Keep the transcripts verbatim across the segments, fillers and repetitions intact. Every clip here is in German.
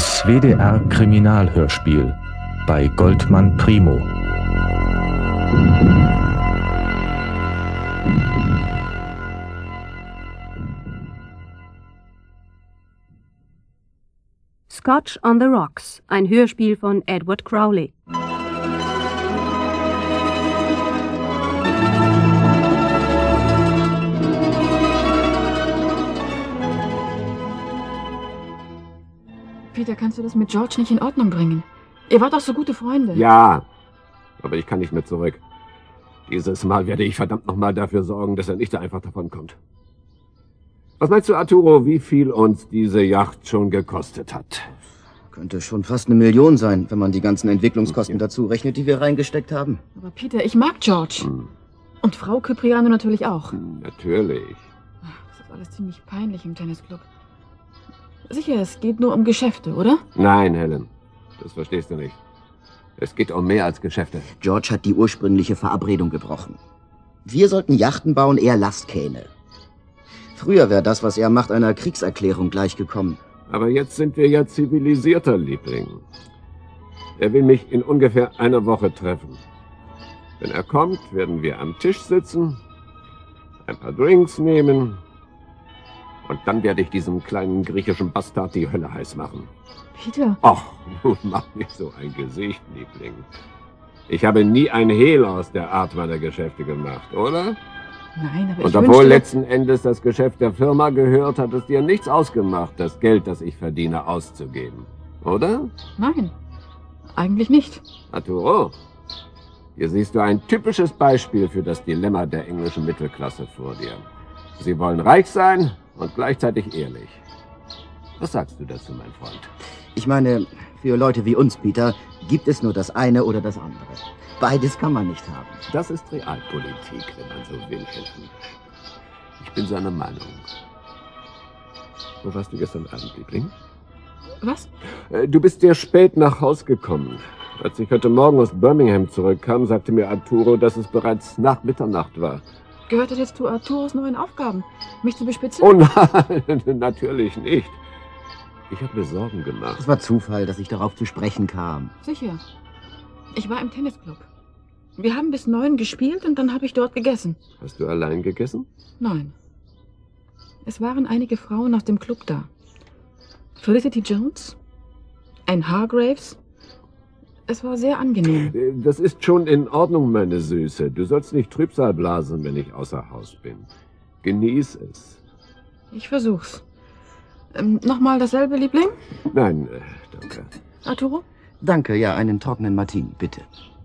Das W D R-Kriminalhörspiel bei Goldmann Primo. Scotch on the Rocks, ein Hörspiel von Edward Crowley. Peter, kannst du das mit George nicht in Ordnung bringen? Ihr wart doch so gute Freunde. Ja, aber ich kann nicht mehr zurück. Dieses Mal werde ich verdammt nochmal dafür sorgen, dass er nicht so einfach davon kommt. Was meinst du, Arturo, wie viel uns diese Yacht schon gekostet hat? Könnte schon fast eine Million sein, wenn man die ganzen Entwicklungskosten dazu rechnet, die wir reingesteckt haben. Aber Peter, ich mag George. Hm. Und Frau Cipriano natürlich auch. Hm, natürlich. Das ist alles ziemlich peinlich im Tennisclub. Sicher, es geht nur um Geschäfte, oder? Nein, Helen. Das verstehst du nicht. Es geht um mehr als Geschäfte. George hat die ursprüngliche Verabredung gebrochen. Wir sollten Yachten bauen, er Lastkähne. Früher wäre das, was er macht, einer Kriegserklärung gleichgekommen. Aber jetzt sind wir ja zivilisierter, Liebling. Er will mich in ungefähr einer Woche treffen. Wenn er kommt, werden wir am Tisch sitzen, ein paar Drinks nehmen und dann werde ich diesem kleinen griechischen Bastard die Hölle heiß machen. Peter. Ach, nun mach nicht so ein Gesicht, Liebling. Ich habe nie ein Hehl aus der Art meiner Geschäfte gemacht, oder? Nein, aber ich Und obwohl wünschte... letzten Endes das Geschäft der Firma gehört, hat es dir nichts ausgemacht, das Geld, das ich verdiene, auszugeben. Oder? Nein, eigentlich nicht. Arturo, hier siehst du ein typisches Beispiel für das Dilemma der englischen Mittelklasse vor dir. Sie wollen reich sein und gleichzeitig ehrlich. Was sagst du dazu, mein Freund? Ich meine, für Leute wie uns, Peter, gibt es nur das eine oder das andere. Beides kann man nicht haben. Das ist Realpolitik, wenn man so will, Helen. Ich bin seiner Meinung. Wo warst du gestern Abend, Liebling? Was? Du bist sehr spät nach Haus gekommen. Als ich heute Morgen aus Birmingham zurückkam, sagte mir Arturo, dass es bereits nach Mitternacht war. Gehört das jetzt zu Arturos neuen Aufgaben? Mich zu bespitzen? Oh nein, natürlich nicht. Ich habe mir Sorgen gemacht. Es war Zufall, dass ich darauf zu sprechen kam. Sicher. Ich war im Tennisclub. Wir haben bis neun gespielt und dann habe ich dort gegessen. Hast du allein gegessen? Nein. Es waren einige Frauen aus dem Club da. Felicity Jones, ein Hargraves. Es war sehr angenehm. Das ist schon in Ordnung, meine Süße. Du sollst nicht Trübsal blasen, wenn ich außer Haus bin. Genieß es. Ich versuch's. Ähm, Nochmal dasselbe, Liebling? Nein, äh, danke. Arturo? Danke, ja, einen trockenen Martini, bitte.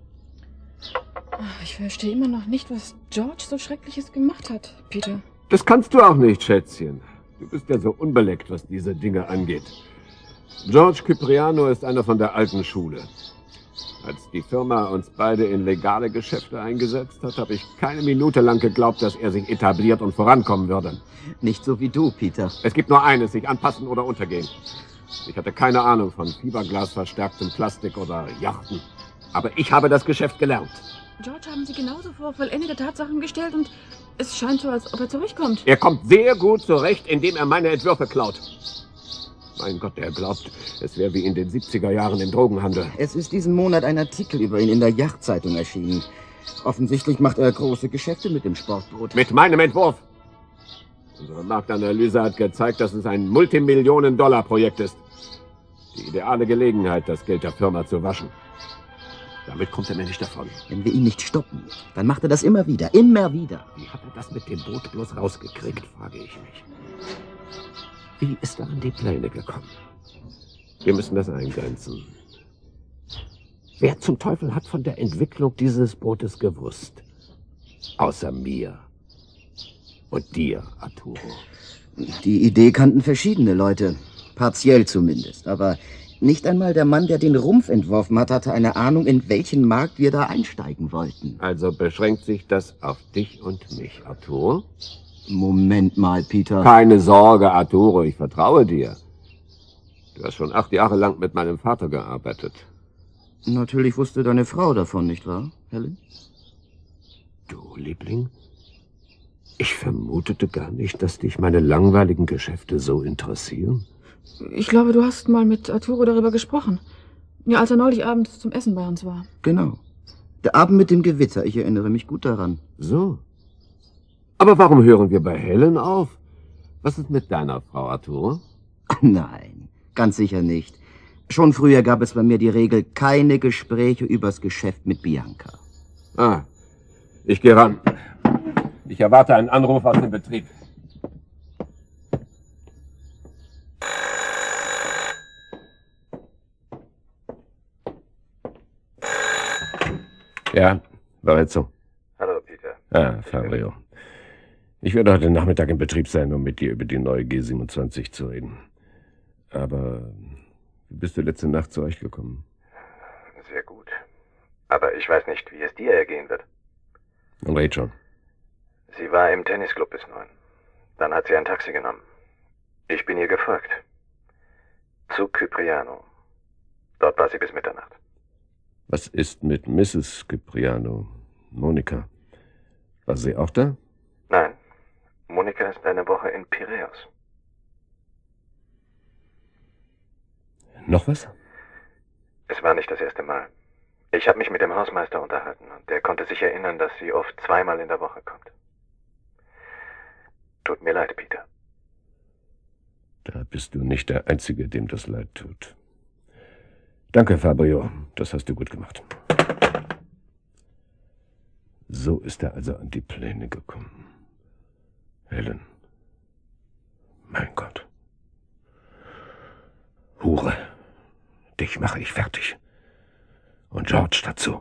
Ich verstehe immer noch nicht, was George so Schreckliches gemacht hat, Peter. Das kannst du auch nicht, Schätzchen. Du bist ja so unbeleckt, was diese Dinge angeht. George Cipriano ist einer von der alten Schule. Als die Firma uns beide in legale Geschäfte eingesetzt hat, habe ich keine Minute lang geglaubt, dass er sich etabliert und vorankommen würde. Nicht so wie du, Peter. Es gibt nur eines, sich anpassen oder untergehen. Ich hatte keine Ahnung von fiberglasverstärktem Plastik oder Yachten. Aber ich habe das Geschäft gelernt. George haben Sie genauso vor vollendete Tatsachen gestellt und es scheint so, als ob er zurückkommt. Er kommt sehr gut zurecht, indem er meine Entwürfe klaut. Mein Gott, er glaubt, es wäre wie in den siebziger Jahren im Drogenhandel. Es ist diesen Monat ein Artikel über ihn in der Yachtzeitung erschienen. Offensichtlich macht er große Geschäfte mit dem Sportboot. Mit meinem Entwurf. Unsere Marktanalyse hat gezeigt, dass es ein Multimillionen-Dollar-Projekt ist. Die ideale Gelegenheit, das Geld der Firma zu waschen. Damit kommt er mir nicht davon. Wenn wir ihn nicht stoppen, dann macht er das immer wieder, immer wieder. Wie hat er das mit dem Boot bloß rausgekriegt, frage ich mich. Wie ist er an die Pläne gekommen? Wir müssen das eingrenzen. Wer zum Teufel hat von der Entwicklung dieses Bootes gewusst? Außer mir. Und dir, Arturo. Die Idee kannten verschiedene Leute. Partiell zumindest. Aber nicht einmal der Mann, der den Rumpf entworfen hat, hatte eine Ahnung, in welchen Markt wir da einsteigen wollten. Also beschränkt sich das auf dich und mich, Arturo? Moment mal, Peter. Keine Sorge, Arturo, ich vertraue dir. Du hast schon acht Jahre lang mit meinem Vater gearbeitet. Natürlich wusste deine Frau davon, nicht wahr, Helen? Du, Liebling? Ich vermutete gar nicht, dass dich meine langweiligen Geschäfte so interessieren. Ich glaube, du hast mal mit Arturo darüber gesprochen. Ja, als er neulich abends zum Essen bei uns war. Genau. Der Abend mit dem Gewitter, ich erinnere mich gut daran. So. Aber warum hören wir bei Helen auf? Was ist mit deiner Frau, Arturo? Nein, ganz sicher nicht. Schon früher gab es bei mir die Regel, keine Gespräche übers Geschäft mit Bianca. Ah, ich gehe ran. Ich erwarte einen Anruf aus dem Betrieb. Ja, Lorenzo. Hallo, Peter. Ah, Fabio. Ich werde heute Nachmittag im Betrieb sein, um mit dir über die neue G siebenundzwanzig zu reden. Aber wie bist du letzte Nacht zu euch gekommen? Sehr gut. Aber ich weiß nicht, wie es dir ergehen wird. Und Rachel? Sie war im Tennisclub bis neun. Dann hat sie ein Taxi genommen. Ich bin ihr gefolgt. Zu Kypriano. Dort war sie bis Mitternacht. Was ist mit Misses Kypriano? Monika? War sie auch da? Nein. Monika ist eine Woche in Piräus. Noch was? Es war nicht das erste Mal. Ich habe mich mit dem Hausmeister unterhalten und der konnte sich erinnern, dass sie oft zweimal in der Woche kommt. Tut mir leid, Peter. Da bist du nicht der Einzige, dem das leid tut. Danke, Fabio. Das hast du gut gemacht. So ist er also an die Pläne gekommen. Helen. Mein Gott. Hure. Dich mache ich fertig. Und George dazu.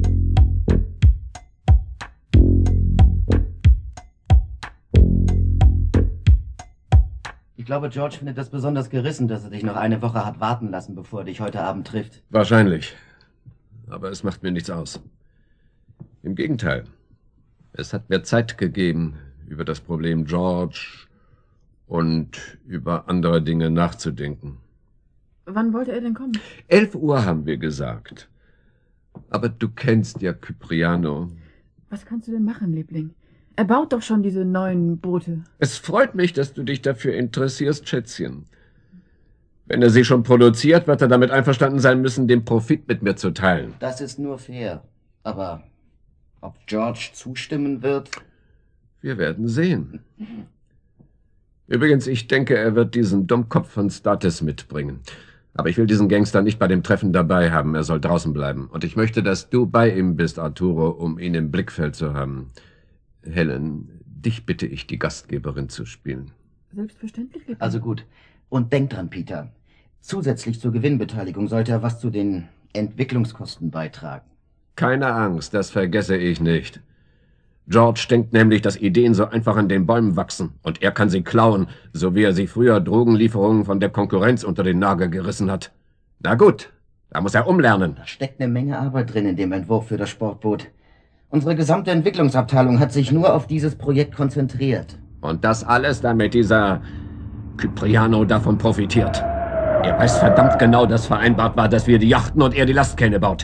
Ich glaube, George findet das besonders gerissen, dass er dich noch eine Woche hat warten lassen, bevor er dich heute Abend trifft. Wahrscheinlich. Aber es macht mir nichts aus. Im Gegenteil. Es hat mir Zeit gegeben, über das Problem George und über andere Dinge nachzudenken. Wann wollte er denn kommen? Elf Uhr haben wir gesagt. Aber du kennst ja Kypriano. Was kannst du denn machen, Liebling? Er baut doch schon diese neuen Boote. Es freut mich, dass du dich dafür interessierst, Schätzchen. Wenn er sie schon produziert, wird er damit einverstanden sein müssen, den Profit mit mir zu teilen. Das ist nur fair. Aber ob George zustimmen wird? Wir werden sehen. Übrigens, ich denke, er wird diesen Dummkopf von Statis mitbringen. Aber ich will diesen Gangster nicht bei dem Treffen dabei haben. Er soll draußen bleiben. Und ich möchte, dass du bei ihm bist, Arturo, um ihn im Blickfeld zu haben. Helen, dich bitte ich, die Gastgeberin zu spielen. Selbstverständlich, Liebling. Also gut. Und denk dran, Peter. Zusätzlich zur Gewinnbeteiligung sollte er was zu den Entwicklungskosten beitragen. Keine Angst, das vergesse ich nicht. George denkt nämlich, dass Ideen so einfach an den Bäumen wachsen. Und er kann sie klauen, so wie er sich früher Drogenlieferungen von der Konkurrenz unter den Nagel gerissen hat. Na gut, da muss er umlernen. Da steckt eine Menge Arbeit drin in dem Entwurf für das Sportboot. Unsere gesamte Entwicklungsabteilung hat sich nur auf dieses Projekt konzentriert. Und das alles, damit dieser Kypriano davon profitiert. Er weiß verdammt genau, dass vereinbart war, dass wir die Yachten und er die Lastkähne baut.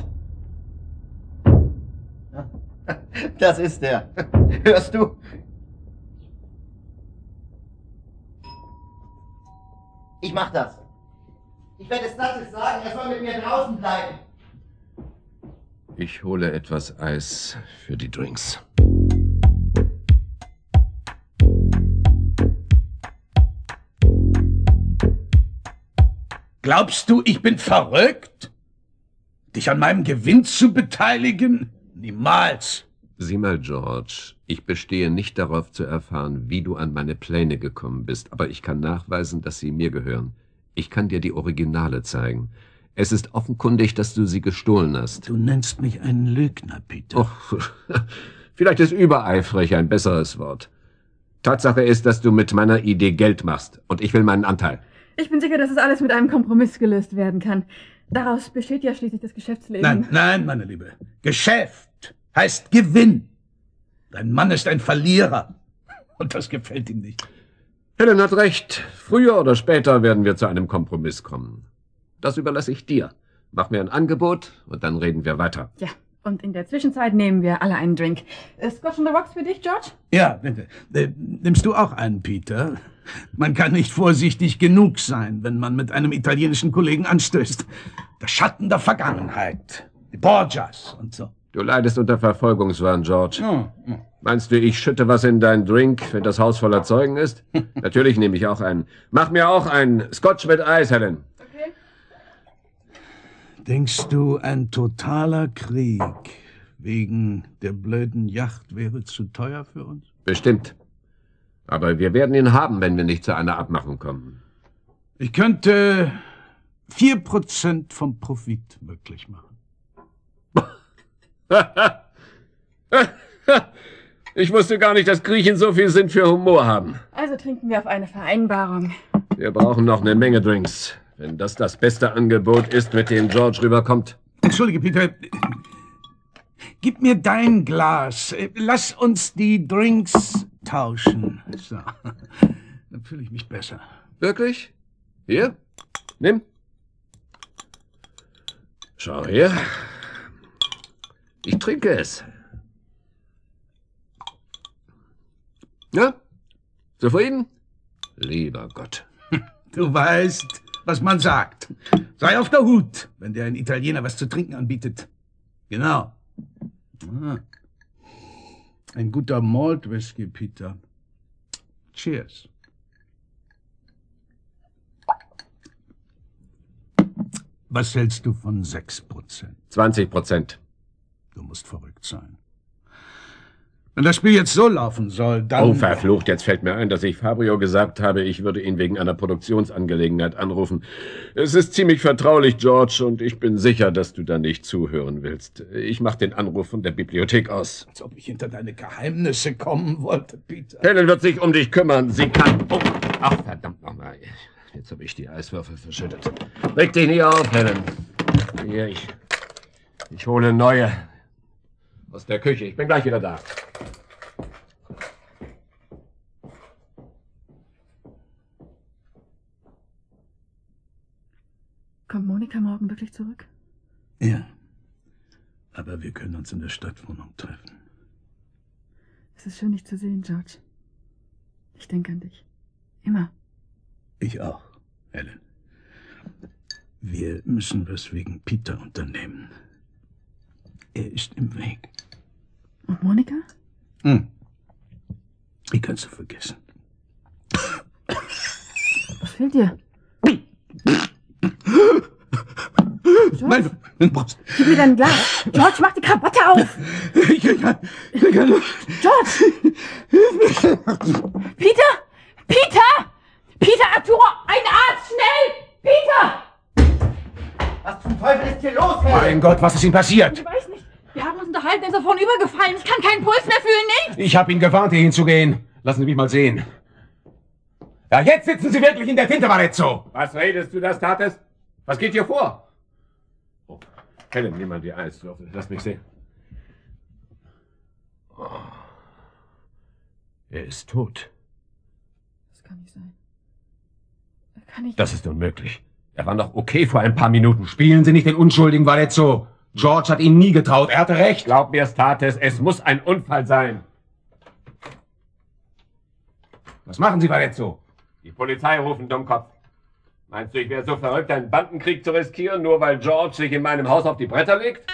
Das ist er. Hörst du? Ich mach das. Ich werde Statis sagen, er soll mit mir draußen bleiben. Ich hole etwas Eis für die Drinks. Glaubst du, ich bin verrückt? Dich an meinem Gewinn zu beteiligen? Niemals. Sieh mal, George, ich bestehe nicht darauf zu erfahren, wie du an meine Pläne gekommen bist, aber ich kann nachweisen, dass sie mir gehören. Ich kann dir die Originale zeigen. Es ist offenkundig, dass du sie gestohlen hast. Du nennst mich einen Lügner, Peter. Och, vielleicht ist übereifrig ein besseres Wort. Tatsache ist, dass du mit meiner Idee Geld machst und ich will meinen Anteil. Ich bin sicher, dass es alles mit einem Kompromiss gelöst werden kann. Daraus besteht ja schließlich das Geschäftsleben. Nein, nein, meine Liebe. Geschäft heißt Gewinn. Dein Mann ist ein Verlierer. Und das gefällt ihm nicht. Helen hat recht. Früher oder später werden wir zu einem Kompromiss kommen. Das überlasse ich dir. Mach mir ein Angebot und dann reden wir weiter. Ja, und in der Zwischenzeit nehmen wir alle einen Drink. Äh, Scotch on the Rocks für dich, George? Ja, bitte. Äh, nimmst du auch einen, Peter? Man kann nicht vorsichtig genug sein, wenn man mit einem italienischen Kollegen anstößt. Der Schatten der Vergangenheit. Die Borgias und so. Du leidest unter Verfolgungswahn, George. Oh, oh. Meinst du, ich schütte was in deinen Drink, wenn das Haus voller Zeugen ist? Natürlich nehme ich auch einen. Mach mir auch einen Scotch mit Eis, Helen. Okay. Denkst du, ein totaler Krieg wegen der blöden Yacht wäre zu teuer für uns? Bestimmt. Aber wir werden ihn haben, wenn wir nicht zu einer Abmachung kommen. Ich könnte vier Prozent vom Profit möglich machen. Ich wusste gar nicht, dass Griechen so viel Sinn für Humor haben. Also trinken wir auf eine Vereinbarung. Wir brauchen noch eine Menge Drinks. Wenn das das beste Angebot ist, mit dem George rüberkommt. Entschuldige, Peter. Gib mir dein Glas. Lass uns die Drinks tauschen. So. Dann fühle ich mich besser. Wirklich? Hier? Nimm. Schau her. Ich trinke es. Ja? Zufrieden? Lieber Gott. Du weißt, was man sagt. Sei auf der Hut, wenn dir ein Italiener was zu trinken anbietet. Genau. Ah. Ein guter Malt-Whisky, Peter. Cheers. Was hältst du von sechs Prozent? zwanzig Prozent. Du musst verrückt sein. Wenn das Spiel jetzt so laufen soll, dann... Oh, verflucht, jetzt fällt mir ein, dass ich Fabio gesagt habe, ich würde ihn wegen einer Produktionsangelegenheit anrufen. Es ist ziemlich vertraulich, George, und ich bin sicher, dass du da nicht zuhören willst. Ich mache den Anruf von der Bibliothek aus. Als ob ich hinter deine Geheimnisse kommen wollte, Peter. Helen wird sich um dich kümmern. Sie kann... Oh, ach, verdammt nochmal. Jetzt habe ich die Eiswürfel verschüttet. Reg dich nicht auf, Helen. Hier, ich... Ich hole neue. Aus der Küche. Ich bin gleich wieder da. Kommt Monika morgen wirklich zurück? Ja. Aber wir können uns in der Stadtwohnung treffen. Es ist schön, dich zu sehen, George. Ich denke an dich. Immer. Ich auch, Helen. Wir müssen was wegen Peter unternehmen. Er ist im Weg. Und Monika? Hm. Die kannst du vergessen. Was fehlt dir? Nein, du brauchst... Gib mir dein Glas. George, mach die Krawatte auf. Ich kann... Ich kann... George! Peter! Peter! Peter, Arturo! Ein Arzt, schnell! Peter! Was zum Teufel ist hier los, Herr? Mein Gott, was ist ihm passiert? Ich weiß nicht. Wir haben uns unterhalten, er ist davon übergefallen. Ich kann keinen Puls mehr fühlen, nicht? Ich habe ihn gewarnt, hier hinzugehen. Lassen Sie mich mal sehen. Ja, jetzt sitzen Sie wirklich in der Tinte, Varezzo. Was redest du, das tatest? Was geht hier vor? Oh, Helen, nimm mal die Eiswürfel. Lass mich sehen. Oh. Er ist tot. Das kann nicht sein. Das kann nicht... Das ist unmöglich. Er war noch okay vor ein paar Minuten. Spielen Sie nicht den Unschuldigen, Varezzo. George hat Ihnen nie getraut. Er hatte recht. Glaub mir, States, es muss ein Unfall sein. Was machen Sie, Varezzo? Die Polizei rufen, Dummkopf. Meinst du, ich wäre so verrückt, einen Bandenkrieg zu riskieren, nur weil George sich in meinem Haus auf die Bretter legt?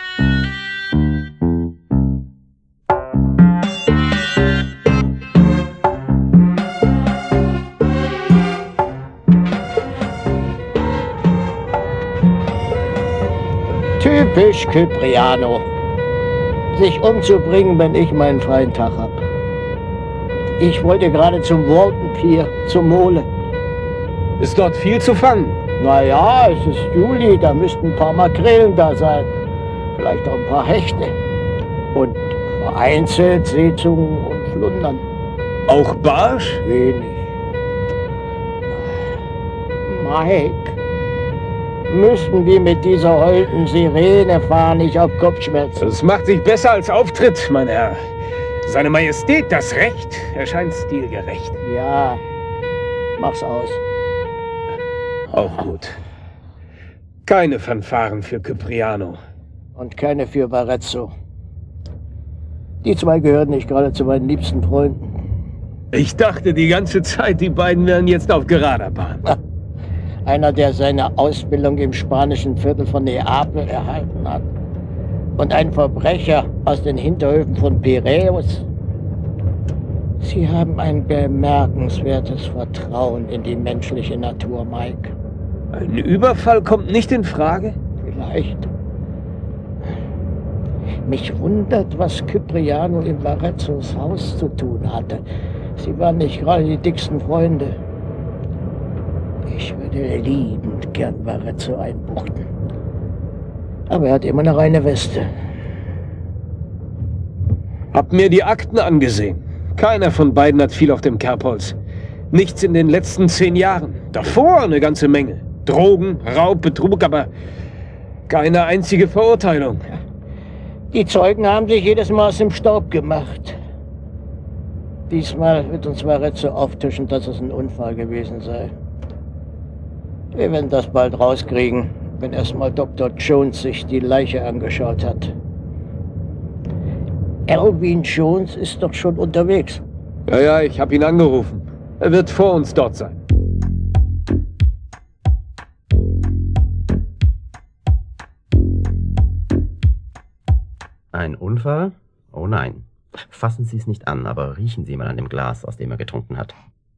Typisch Kypriano. Sich umzubringen, wenn ich meinen freien Tag hab. Ich wollte gerade zum Walton Pier, zum Mole. Ist dort viel zu fangen? Naja, es ist Juli, da müssten ein paar Makrelen da sein. Vielleicht auch ein paar Hechte. Und vereinzelt Seezungen und Flundern. Auch Barsch? Wenig. Mike, müssten wir mit dieser holden Sirene fahren, ich hab Kopfschmerzen. Das macht sich besser als Auftritt, mein Herr. Seine Majestät, das Recht, erscheint stilgerecht. Ja, mach's aus. Auch gut. Keine Fanfaren für Kypriano. Und keine für Varezzo. Die zwei gehören nicht gerade zu meinen liebsten Freunden. Ich dachte die ganze Zeit, die beiden wären jetzt auf gerader Bahn. Einer, der seine Ausbildung im spanischen Viertel von Neapel erhalten hat. Und ein Verbrecher aus den Hinterhöfen von Piräus. Sie haben ein bemerkenswertes Vertrauen in die menschliche Natur, Mike. Ein Überfall kommt nicht in Frage? Vielleicht. Mich wundert, was Cypriano in Varezzos Haus zu tun hatte. Sie waren nicht gerade die dicksten Freunde. Ich würde liebend gern Varezzo einbuchten. Aber er hat immer noch eine Weste. Hab mir die Akten angesehen. Keiner von beiden hat viel auf dem Kerbholz. Nichts in den letzten zehn Jahren. Davor eine ganze Menge. Drogen, Raub, Betrug, aber keine einzige Verurteilung. Die Zeugen haben sich jedes Mal aus dem Staub gemacht. Diesmal wird uns Varezzo auftischen, dass es ein Unfall gewesen sei. Wir werden das bald rauskriegen, wenn erstmal Doktor Jones sich die Leiche angeschaut hat. Alvin Jones ist doch schon unterwegs. Ja, ja, ich habe ihn angerufen. Er wird vor uns dort sein. Ein Unfall? Oh nein. Fassen Sie es nicht an, aber riechen Sie mal an dem Glas, aus dem er getrunken hat.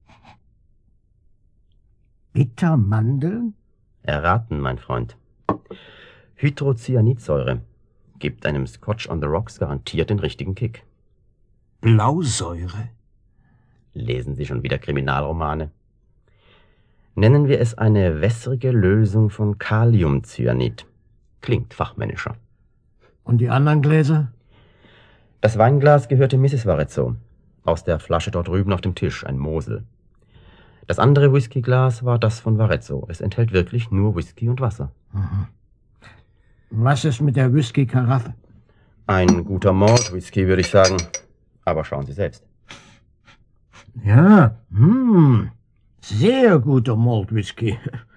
Bittermandeln? Erraten, mein Freund. Hydrocyanidsäure gibt einem Scotch on the Rocks garantiert den richtigen Kick. Blausäure? Lesen Sie schon wieder Kriminalromane? Nennen wir es eine wässrige Lösung von Kaliumcyanid. Klingt fachmännischer. Und die anderen Gläser? Das Weinglas gehörte Misses Varezzo. Aus der Flasche dort drüben auf dem Tisch, ein Mosel. Das andere Whiskyglas war das von Varezzo. Es enthält wirklich nur Whisky und Wasser. Mhm. Was ist mit der Whisky-Karaffe? Ein guter Malt-Whisky, würde ich sagen. Aber schauen Sie selbst. Ja, hm, sehr guter Malt-Whisky.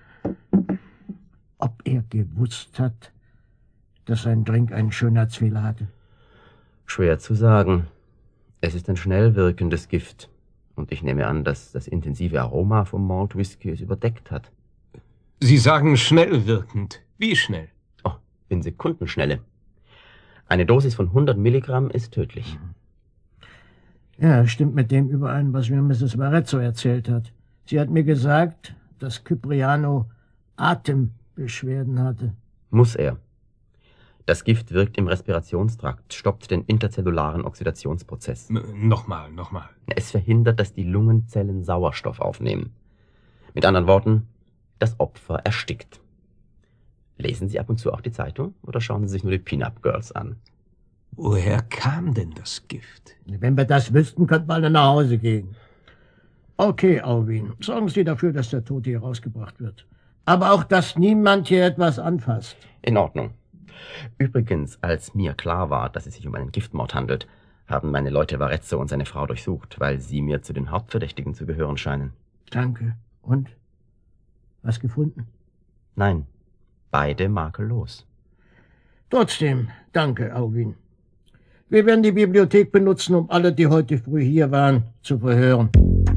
Ob er gewusst hat, dass sein Drink einen Schönheitsfehler hatte? Schwer zu sagen. Es ist ein schnell wirkendes Gift. Und ich nehme an, dass das intensive Aroma vom Malt Whisky es überdeckt hat. Sie sagen schnell wirkend. Wie schnell? Oh, in Sekundenschnelle. Eine Dosis von hundert Milligramm ist tödlich. Ja, stimmt mit dem überein, was mir Misses Varezzo erzählt hat. Sie hat mir gesagt, dass Cypriano Atembeschwerden hatte. Muss er. Das Gift wirkt im Respirationstrakt, stoppt den interzellularen Oxidationsprozess. N- nochmal, nochmal. Es verhindert, dass die Lungenzellen Sauerstoff aufnehmen. Mit anderen Worten, das Opfer erstickt. Lesen Sie ab und zu auch die Zeitung oder schauen Sie sich nur die Pin-Up Girls an? Woher kam denn das Gift? Wenn wir das wüssten, könnten wir alle nach Hause gehen. Okay, Alvin, sorgen Sie dafür, dass der Tote hier rausgebracht wird. Aber auch, dass niemand hier etwas anfasst. In Ordnung. Übrigens, als mir klar war, dass es sich um einen Giftmord handelt, haben meine Leute Varezzo und seine Frau durchsucht, weil sie mir zu den Hauptverdächtigen zu gehören scheinen. Danke. Und? Was gefunden? Nein, beide makellos. Trotzdem, danke, Alvin. Wir werden die Bibliothek benutzen, um alle, die heute früh hier waren, zu verhören.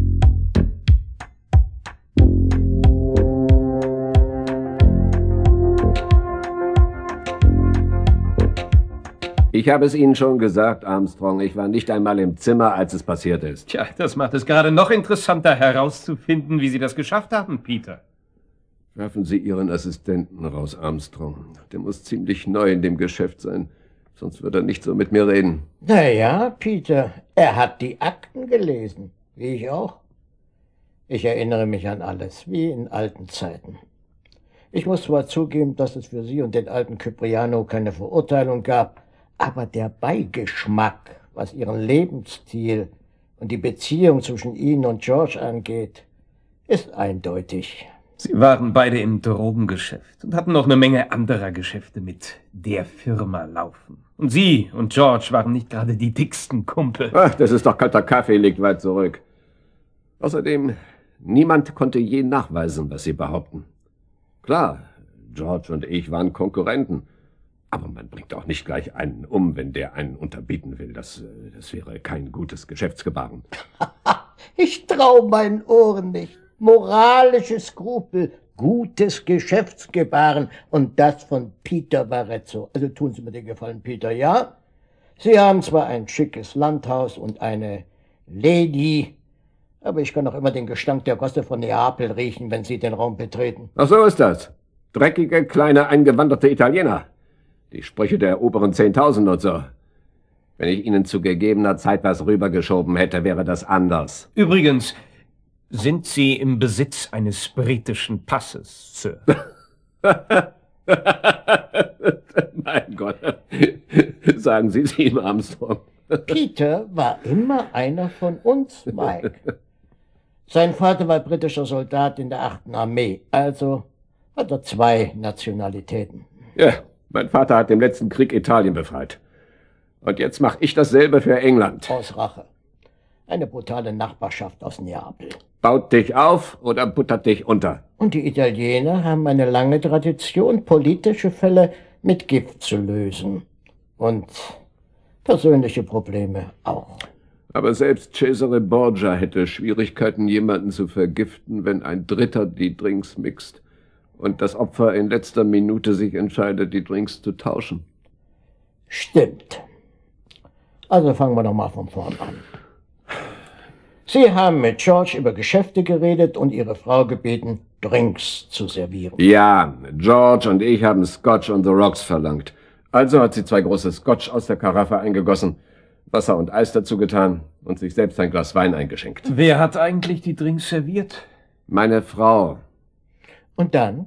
Ich habe es Ihnen schon gesagt, Armstrong. Ich war nicht einmal im Zimmer, als es passiert ist. Tja, das macht es gerade noch interessanter herauszufinden, wie Sie das geschafft haben, Peter. Werfen Sie Ihren Assistenten raus, Armstrong. Der muss ziemlich neu in dem Geschäft sein. Sonst wird er nicht so mit mir reden. Naja, Peter, er hat die Akten gelesen. Wie ich auch. Ich erinnere mich an alles, wie in alten Zeiten. Ich muss zwar zugeben, dass es für Sie und den alten Cypriano keine Verurteilung gab, aber der Beigeschmack, was Ihren Lebensstil und die Beziehung zwischen Ihnen und George angeht, ist eindeutig. Sie waren beide im Drogengeschäft und hatten noch eine Menge anderer Geschäfte mit der Firma laufen. Und Sie und George waren nicht gerade die dicksten Kumpel. Ach, das ist doch kalter Kaffee, liegt weit zurück. Außerdem, niemand konnte je nachweisen, was Sie behaupten. Klar, George und ich waren Konkurrenten. Aber man bringt auch nicht gleich einen um, wenn der einen unterbieten will. Das, das wäre kein gutes Geschäftsgebaren. Ich trau meinen Ohren nicht. Moralische Skrupel, gutes Geschäftsgebaren und das von Peter Barezzo. Also tun Sie mir den Gefallen, Peter, ja? Sie haben zwar ein schickes Landhaus und eine Lady, aber ich kann auch immer den Gestank der Gosse von Neapel riechen, wenn Sie den Raum betreten. Ach, so ist das. Dreckige, kleine, eingewanderte Italiener. Die Sprüche der oberen Zehntausend und so. Wenn ich Ihnen zu gegebener Zeit was rübergeschoben hätte, wäre das anders. Übrigens, sind Sie im Besitz eines britischen Passes, Sir? Mein Gott. Sagen Sie es ihm, Armstrong. Peter war immer einer von uns, Mike. Sein Vater war britischer Soldat in der achten Armee, also hat er zwei Nationalitäten. Ja, mein Vater hat im letzten Krieg Italien befreit. Und jetzt mache ich dasselbe für England. Aus Rache. Eine brutale Nachbarschaft aus Neapel. Baut dich auf oder buttert dich unter. Und die Italiener haben eine lange Tradition, politische Fälle mit Gift zu lösen. Und persönliche Probleme auch. Aber selbst Cesare Borgia hätte Schwierigkeiten, jemanden zu vergiften, wenn ein Dritter die Drinks mixt und das Opfer in letzter Minute sich entscheidet, die Drinks zu tauschen. Stimmt. Also fangen wir doch mal von vorn an. Sie haben mit George über Geschäfte geredet und Ihre Frau gebeten, Drinks zu servieren. Ja, George und ich haben Scotch on the Rocks verlangt. Also hat sie zwei große Scotch aus der Karaffe eingegossen, Wasser und Eis dazu getan und sich selbst ein Glas Wein eingeschenkt. Wer hat eigentlich die Drinks serviert? Meine Frau. Und dann?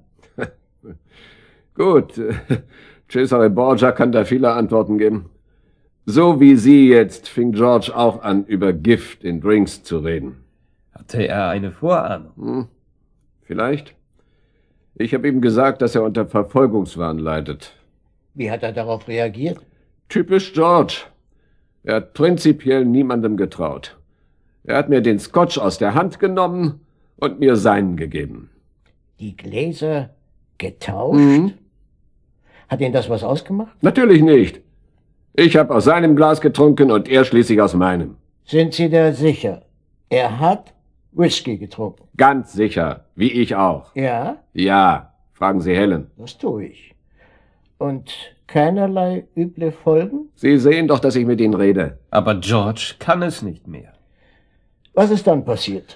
Gut, Cesare Borgia kann da viele Antworten geben. So wie Sie jetzt fing George auch an, über Gift in Drinks zu reden. Hatte er eine Vorahnung? Hm, vielleicht. Ich habe ihm gesagt, dass er unter Verfolgungswahn leidet. Wie hat er darauf reagiert? Typisch George. Er hat prinzipiell niemandem getraut. Er hat mir den Scotch aus der Hand genommen und mir seinen gegeben. Die Gläser getauscht? Mhm. Hat Ihnen das was ausgemacht? Natürlich nicht. Ich habe aus seinem Glas getrunken und er schließlich aus meinem. Sind Sie da sicher? Er hat Whisky getrunken. Ganz sicher, wie ich auch. Ja? Ja, fragen Sie Helen. Das tue ich. Und keinerlei üble Folgen? Sie sehen doch, dass ich mit Ihnen rede. Aber George kann es nicht mehr. Was ist dann passiert?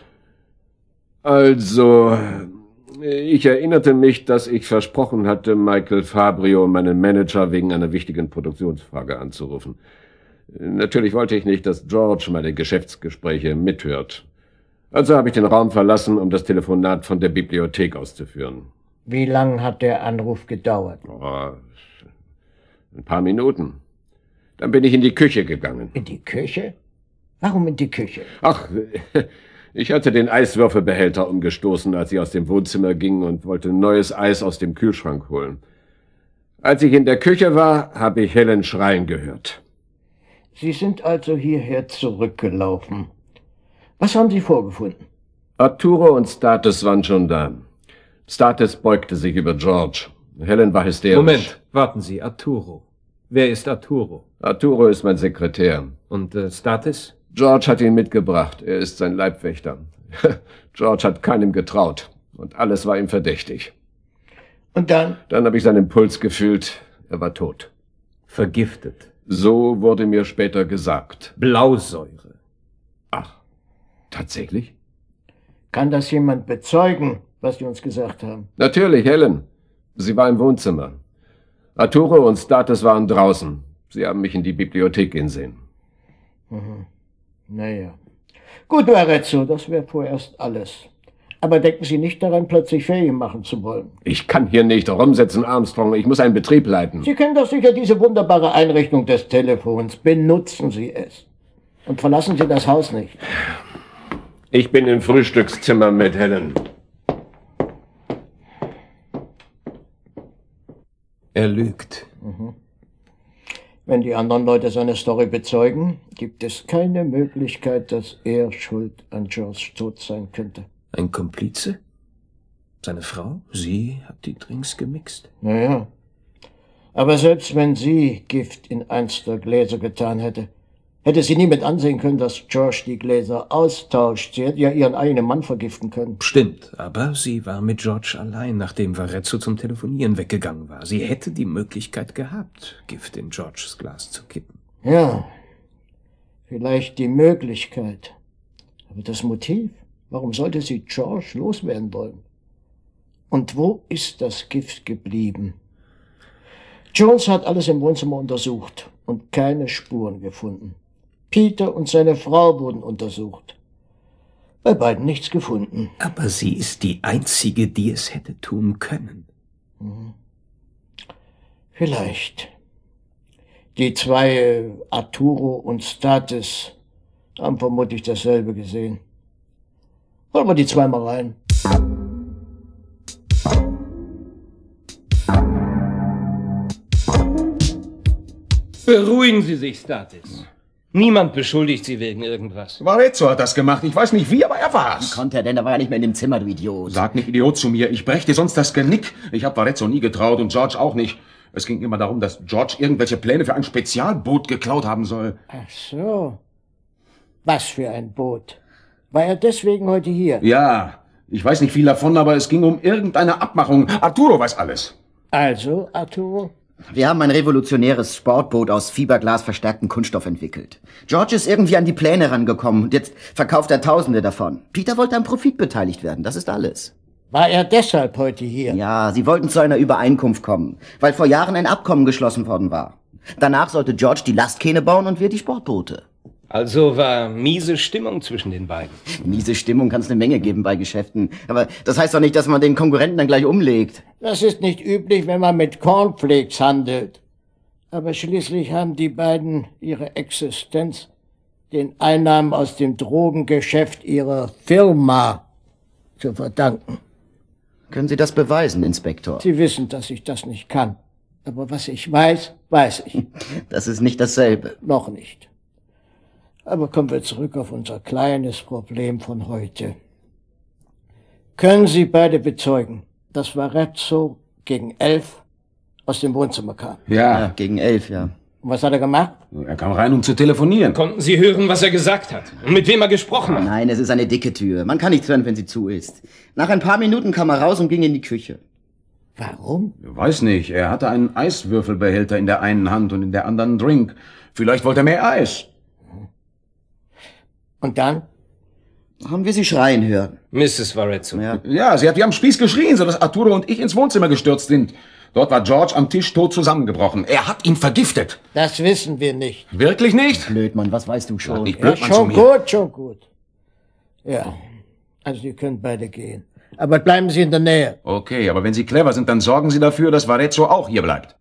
Also, ich erinnerte mich, dass ich versprochen hatte, Michael Fabrio, meinen Manager, wegen einer wichtigen Produktionsfrage anzurufen. Natürlich wollte ich nicht, dass George meine Geschäftsgespräche mithört. Also habe ich den Raum verlassen, um das Telefonat von der Bibliothek auszuführen. Wie lang hat der Anruf gedauert? Oh, ein paar Minuten. Dann bin ich in die Küche gegangen. In die Küche? Warum in die Küche? Ach, ich hatte den Eiswürfelbehälter umgestoßen, als ich aus dem Wohnzimmer ging und wollte neues Eis aus dem Kühlschrank holen. Als ich in der Küche war, habe ich Helen schreien gehört. Sie sind also hierher zurückgelaufen. Was haben Sie vorgefunden? Arturo und Status waren schon da. Status beugte sich über George. Helen war hysterisch. Moment, warten Sie, Arturo. Wer ist Arturo? Arturo ist mein Sekretär. Und äh, Status? George hat ihn mitgebracht. Er ist sein Leibwächter. George hat keinem getraut. Und alles war ihm verdächtig. Und dann? Dann habe ich seinen Puls gefühlt. Er war tot. Vergiftet. So wurde mir später gesagt. Blausäure. Ach, tatsächlich? Kann das jemand bezeugen, was Sie uns gesagt haben? Natürlich, Helen. Sie war im Wohnzimmer. Arturo und Status waren draußen. Sie haben mich in die Bibliothek gehen sehen. Mhm. Naja. Gut, Barezzo, das wäre vorerst alles. Aber denken Sie nicht daran, plötzlich Ferien machen zu wollen. Ich kann hier nicht rumsitzen, Armstrong. Ich muss einen Betrieb leiten. Sie kennen doch sicher diese wunderbare Einrichtung des Telefons. Benutzen Sie es. Und verlassen Sie das Haus nicht. Ich bin im Frühstückszimmer mit Helen. Er lügt. Mhm. Wenn die anderen Leute seine Story bezeugen, gibt es keine Möglichkeit, dass er schuld an George Tod sein könnte. Ein Komplize? Seine Frau? Sie hat die Drinks gemixt? Naja. Aber selbst wenn sie Gift in eins der Gläser getan hätte, Hätte sie nie mit ansehen können, dass George die Gläser austauscht. Sie hätte ja ihren eigenen Mann vergiften können. Stimmt, aber sie war mit George allein, nachdem Varezzo zum Telefonieren weggegangen war. Sie hätte die Möglichkeit gehabt, Gift in Georges Glas zu kippen. Ja, vielleicht die Möglichkeit. Aber das Motiv? Warum sollte sie George loswerden wollen? Und wo ist das Gift geblieben? Jones hat alles im Wohnzimmer untersucht und keine Spuren gefunden. Peter und seine Frau wurden untersucht. Bei beiden nichts gefunden. Aber sie ist die Einzige, die es hätte tun können. Mhm. Vielleicht. Die zwei, Arturo und Statis, haben vermutlich dasselbe gesehen. Holen wir die zweimal rein. Beruhigen Sie sich, Statis. Niemand beschuldigt Sie wegen irgendwas. Varezzo hat das gemacht. Ich weiß nicht wie, aber er war's. Wie konnte er denn? Er war ja nicht mehr in dem Zimmer, du Idiot. Sag nicht Idiot zu mir. Ich brech dir sonst das Genick. Ich hab Varezzo nie getraut und George auch nicht. Es ging immer darum, dass George irgendwelche Pläne für ein Spezialboot geklaut haben soll. Ach so. Was für ein Boot. War er deswegen heute hier? Ja, ich weiß nicht viel davon, aber es ging um irgendeine Abmachung. Arturo weiß alles. Also, Arturo? Wir haben ein revolutionäres Sportboot aus fiberglasverstärktem Kunststoff entwickelt. George ist irgendwie an die Pläne rangekommen und jetzt verkauft er Tausende davon. Peter wollte am Profit beteiligt werden, das ist alles. War er deshalb heute hier? Ja, sie wollten zu einer Übereinkunft kommen, weil vor Jahren ein Abkommen geschlossen worden war. Danach sollte George die Lastkähne bauen und wir die Sportboote. Also war miese Stimmung zwischen den beiden. Miese Stimmung kann es eine Menge geben bei Geschäften. Aber das heißt doch nicht, dass man den Konkurrenten dann gleich umlegt. Das ist nicht üblich, wenn man mit Cornflakes handelt. Aber schließlich haben die beiden ihre Existenz den Einnahmen aus dem Drogengeschäft ihrer Firma zu verdanken. Können Sie das beweisen, Inspektor? Sie wissen, dass ich das nicht kann. Aber was ich weiß, weiß ich. Das ist nicht dasselbe. Noch nicht. Aber kommen wir zurück auf unser kleines Problem von heute. Können Sie beide bezeugen, dass Varezzo gegen elf aus dem Wohnzimmer kam? Ja. ja, gegen elf, ja. Und was hat er gemacht? Er kam rein, um zu telefonieren. Konnten Sie hören, was er gesagt hat? Und mit wem er gesprochen hat? Nein, es ist eine dicke Tür. Man kann nichts hören, wenn sie zu ist. Nach ein paar Minuten kam er raus und ging in die Küche. Warum? Ich weiß nicht. Er hatte einen Eiswürfelbehälter in der einen Hand und in der anderen einen Drink. Vielleicht wollte er mehr Eis. Und dann? Haben wir sie schreien hören. Misses Varezzo. Ja. ja, sie hat wie am Spieß geschrien, sodass Arturo und ich ins Wohnzimmer gestürzt sind. Dort war George am Tisch tot zusammengebrochen. Er hat ihn vergiftet. Das wissen wir nicht. Wirklich nicht? Blödmann, was weißt du schon? Nicht Blödmann ja, schon gut, schon gut. Ja, also ihr könnt beide gehen. Aber bleiben Sie in der Nähe. Okay, aber wenn Sie clever sind, dann sorgen Sie dafür, dass Varezzo auch hier bleibt.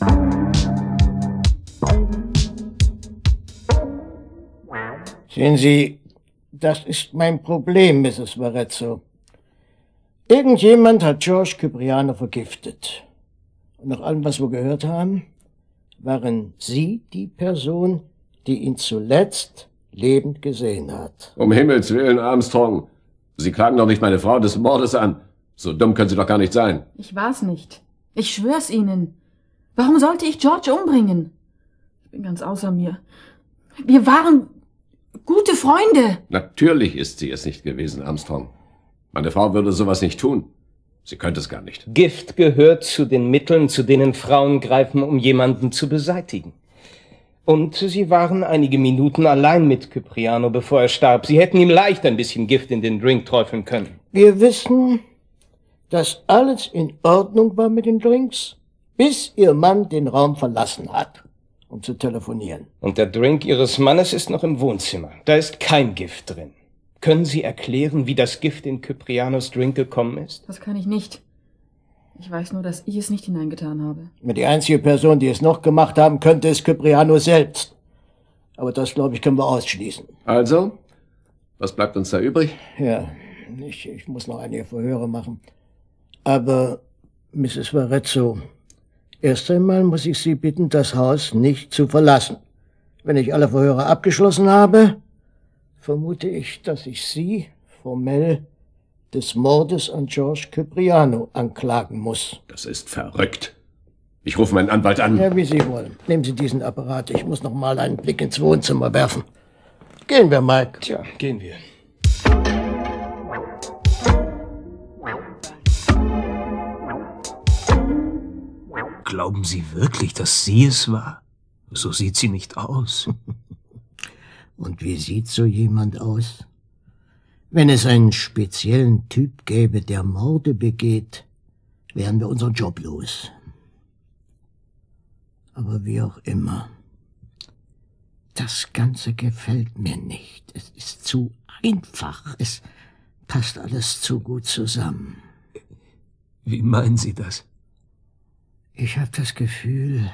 Sehen Sie, das ist mein Problem, Misses Varezzo. Irgendjemand hat George Cipriano vergiftet. Und nach allem, was wir gehört haben, waren Sie die Person, die ihn zuletzt lebend gesehen hat. Um Himmels Willen, Armstrong. Sie klagen doch nicht meine Frau des Mordes an. So dumm können Sie doch gar nicht sein. Ich war's nicht. Ich schwör's Ihnen. Warum sollte ich George umbringen? Ich bin ganz außer mir. Wir waren gute Freunde. Natürlich ist sie es nicht gewesen, Armstrong. Meine Frau würde sowas nicht tun. Sie könnte es gar nicht. Gift gehört zu den Mitteln, zu denen Frauen greifen, um jemanden zu beseitigen. Und sie waren einige Minuten allein mit Cipriano, bevor er starb. Sie hätten ihm leicht ein bisschen Gift in den Drink träufeln können. Wir wissen, dass alles in Ordnung war mit den Drinks, bis Ihr Mann den Raum verlassen hat, um zu telefonieren. Und der Drink Ihres Mannes ist noch im Wohnzimmer. Da ist kein Gift drin. Können Sie erklären, wie das Gift in Ciprianos Drink gekommen ist? Das kann ich nicht. Ich weiß nur, dass ich es nicht hineingetan habe. Die einzige Person, die es noch gemacht haben könnte, ist Cipriano selbst. Aber das, glaube ich, können wir ausschließen. Also, was bleibt uns da übrig? Ja, ich, ich muss noch einige Verhöre machen. Aber, Misses Varezzo, erst einmal muss ich Sie bitten, das Haus nicht zu verlassen. Wenn ich alle Verhöre abgeschlossen habe, vermute ich, dass ich Sie formell des Mordes an George Cipriano anklagen muss. Das ist verrückt. Ich rufe meinen Anwalt an. Ja, wie Sie wollen. Nehmen Sie diesen Apparat. Ich muss noch mal einen Blick ins Wohnzimmer werfen. Gehen wir, Mike. Tja, gehen wir. Glauben Sie wirklich, dass sie es war? So sieht sie nicht aus. Und wie sieht so jemand aus? Wenn es einen speziellen Typ gäbe, der Morde begeht, wären wir unseren Job los. Aber wie auch immer. Das Ganze gefällt mir nicht. Es ist zu einfach. Es passt alles zu gut zusammen. Wie meinen Sie das? Ich habe das Gefühl,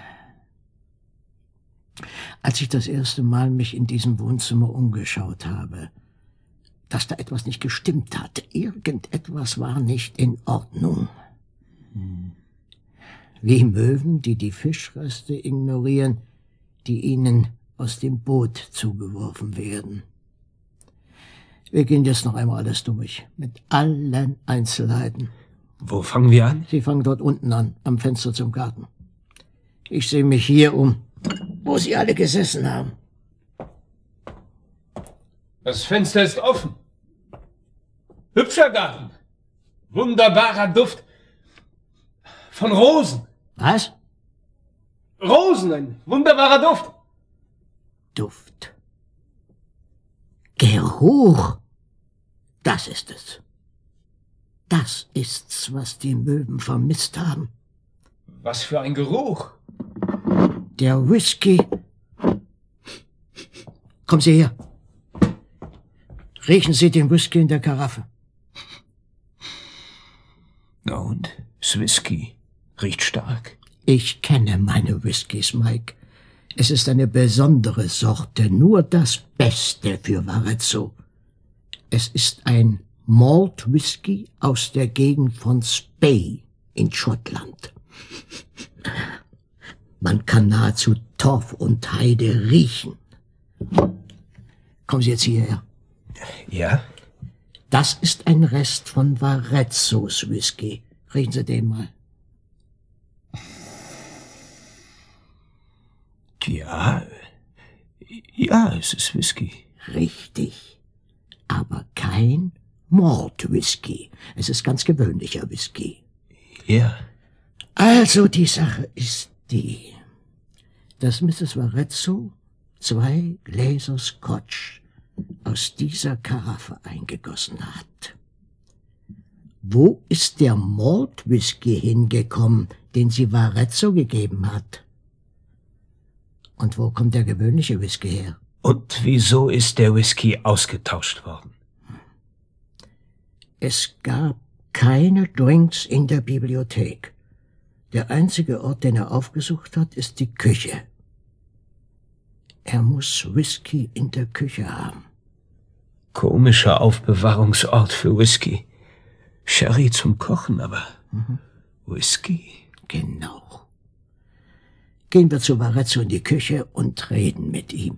als ich das erste Mal mich in diesem Wohnzimmer umgeschaut habe, dass da etwas nicht gestimmt hat. Irgendetwas war nicht in Ordnung. Hm. Wie Möwen, die die Fischreste ignorieren, die ihnen aus dem Boot zugeworfen werden. Wir gehen jetzt noch einmal alles durch, mit allen Einzelheiten. Wo fangen wir an? Sie fangen dort unten an, am Fenster zum Garten. Ich sehe mich hier um, wo Sie alle gesessen haben. Das Fenster ist offen. Hübscher Garten. Wunderbarer Duft von Rosen. Was? Rosen, ein wunderbarer Duft. Duft. Geruch. Das ist es. Das ist's, was die Möwen vermisst haben. Was für ein Geruch. Der Whisky. Kommen Sie her. Riechen Sie den Whisky in der Karaffe. Na und? Ist Whisky. Riecht stark. Ich kenne meine Whiskys, Mike. Es ist eine besondere Sorte, nur das Beste für Varezzo. Es ist ein Malt Whisky aus der Gegend von Spey in Schottland. Man kann nahezu Torf und Heide riechen. Kommen Sie jetzt hierher. Ja? Das ist ein Rest von Varezzos Whisky. Riechen Sie den mal. Ja, ja, es ist Whisky. Richtig. Aber kein Malt Whisky. Es ist ganz gewöhnlicher Whisky. Ja. Also, die Sache ist die, dass Misses Varezzo zwei Gläser Scotch aus dieser Karaffe eingegossen hat. Wo ist der Malt Whisky hingekommen, den sie Varezzo gegeben hat? Und wo kommt der gewöhnliche Whisky her? Und wieso ist der Whisky ausgetauscht worden? Es gab keine Drinks in der Bibliothek. Der einzige Ort, den er aufgesucht hat, ist die Küche. Er muss Whisky in der Küche haben. Komischer Aufbewahrungsort für Whisky. Sherry zum Kochen, aber mhm. Whisky? Genau. Gehen wir zu Varezzo in die Küche und reden mit ihm.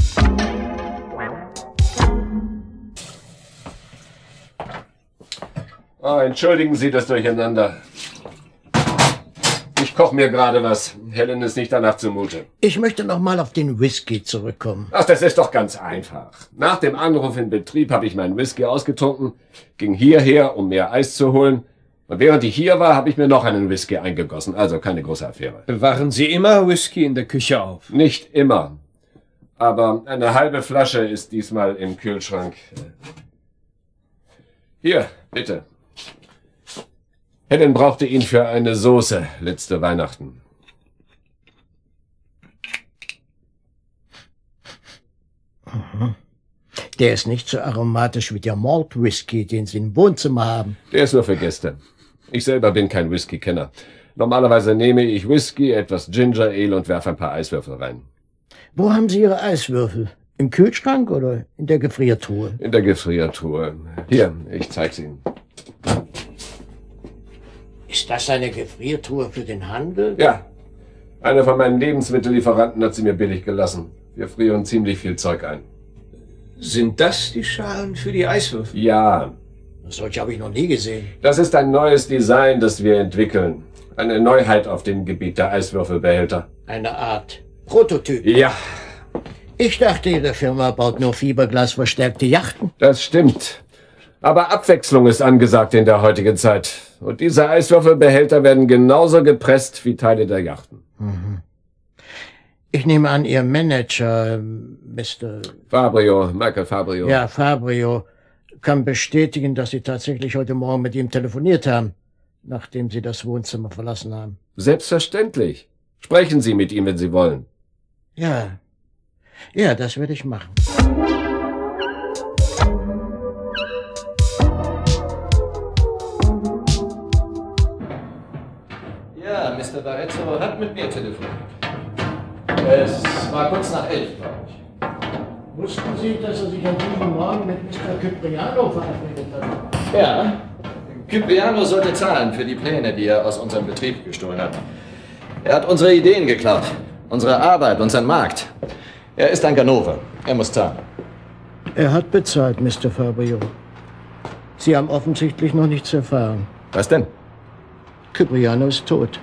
Oh, entschuldigen Sie das Durcheinander. Ich koche mir gerade was. Helen ist nicht danach zumute. Ich möchte noch mal auf den Whisky zurückkommen. Ach, das ist doch ganz einfach. Nach dem Anruf in Betrieb habe ich meinen Whisky ausgetrunken, ging hierher, um mehr Eis zu holen. Und während ich hier war, habe ich mir noch einen Whisky eingegossen. Also keine große Affäre. Bewahren Sie immer Whisky in der Küche auf? Nicht immer. Aber eine halbe Flasche ist diesmal im Kühlschrank. Hier, bitte. Helen brauchte ihn für eine Soße letzte Weihnachten. Mhm. Der ist nicht so aromatisch wie der Malt Whisky, den Sie im Wohnzimmer haben. Der ist nur für Gäste. Ich selber bin kein Whisky-Kenner. Normalerweise nehme ich Whisky, etwas Ginger Ale und werfe ein paar Eiswürfel rein. Wo haben Sie Ihre Eiswürfel? Im Kühlschrank oder in der Gefriertruhe? In der Gefriertruhe. Hier, ich zeig's Ihnen. Ist das eine Gefriertruhe für den Handel? Ja. Einer von meinen Lebensmittellieferanten hat sie mir billig gelassen. Wir frieren ziemlich viel Zeug ein. Sind das die Schalen für die Eiswürfel? Ja. Solche habe ich noch nie gesehen. Das ist ein neues Design, das wir entwickeln. Eine Neuheit auf dem Gebiet der Eiswürfelbehälter. Eine Art Prototyp. Ja. Ich dachte, Ihre Firma baut nur fiberglasverstärkte Yachten. Das stimmt. Aber Abwechslung ist angesagt in der heutigen Zeit. Und diese Eiswürfelbehälter werden genauso gepresst wie Teile der Yachten. Mhm. Ich nehme an, Ihr Manager, Mister Fabrio, Michael Fabrio. Ja, Fabrio, kann bestätigen, dass Sie tatsächlich heute Morgen mit ihm telefoniert haben, nachdem Sie das Wohnzimmer verlassen haben. Selbstverständlich. Sprechen Sie mit ihm, wenn Sie wollen. Ja, ja, das werde ich machen. Ja, Mister Barezzo hat mit mir telefoniert. Es war kurz nach elf, glaube ich. Wussten Sie, dass er sich an diesem Morgen mit Mister Cipriano verabredet hat? Ja. Cipriano sollte zahlen für die Pläne, die er aus unserem Betrieb gestohlen hat. Er hat unsere Ideen geklaut, unsere Arbeit, unseren Markt. Er ist ein Ganove. Er muss zahlen. Er hat bezahlt, Mister Fabrio. Sie haben offensichtlich noch nichts erfahren. Was denn? Cipriano ist tot.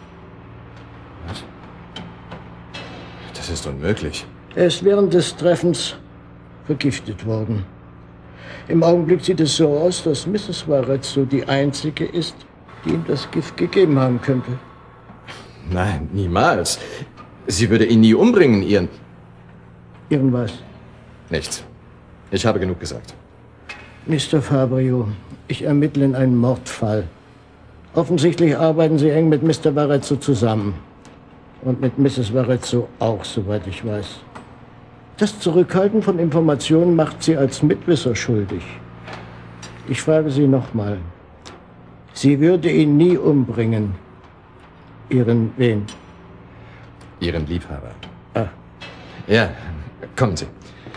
Was? Das ist unmöglich. Er ist während des Treffens vergiftet worden. Im Augenblick sieht es so aus, dass Misses Varezzo die einzige ist, die ihm das Gift gegeben haben könnte. Nein, niemals. Sie würde ihn nie umbringen, Ihren... Ihren was? Nichts. Ich habe genug gesagt. Mister Fabrio, ich ermittle in einen Mordfall. Offensichtlich arbeiten Sie eng mit Mister Varezzo zusammen. Und mit Misses Varezzo auch, soweit ich weiß. Das Zurückhalten von Informationen macht Sie als Mitwisser schuldig. Ich frage Sie nochmal. Sie würde ihn nie umbringen. Ihren wen? Ihren Liebhaber. Ah. Ja, kommen Sie.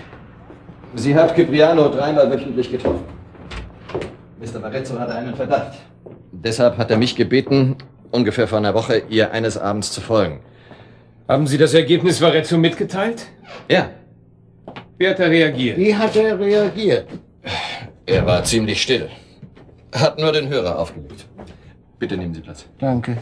Sie hat Cipriano dreimal wöchentlich getroffen. Mister Varezzo hatte einen Verdacht. Deshalb hat er mich gebeten, ungefähr vor einer Woche, ihr eines Abends zu folgen. Haben Sie das Ergebnis Varezzo mitgeteilt? Ja. Wie hat er reagiert? Wie hat er reagiert? Er war ziemlich still. Hat nur den Hörer aufgelegt. Bitte nehmen Sie Platz. Danke.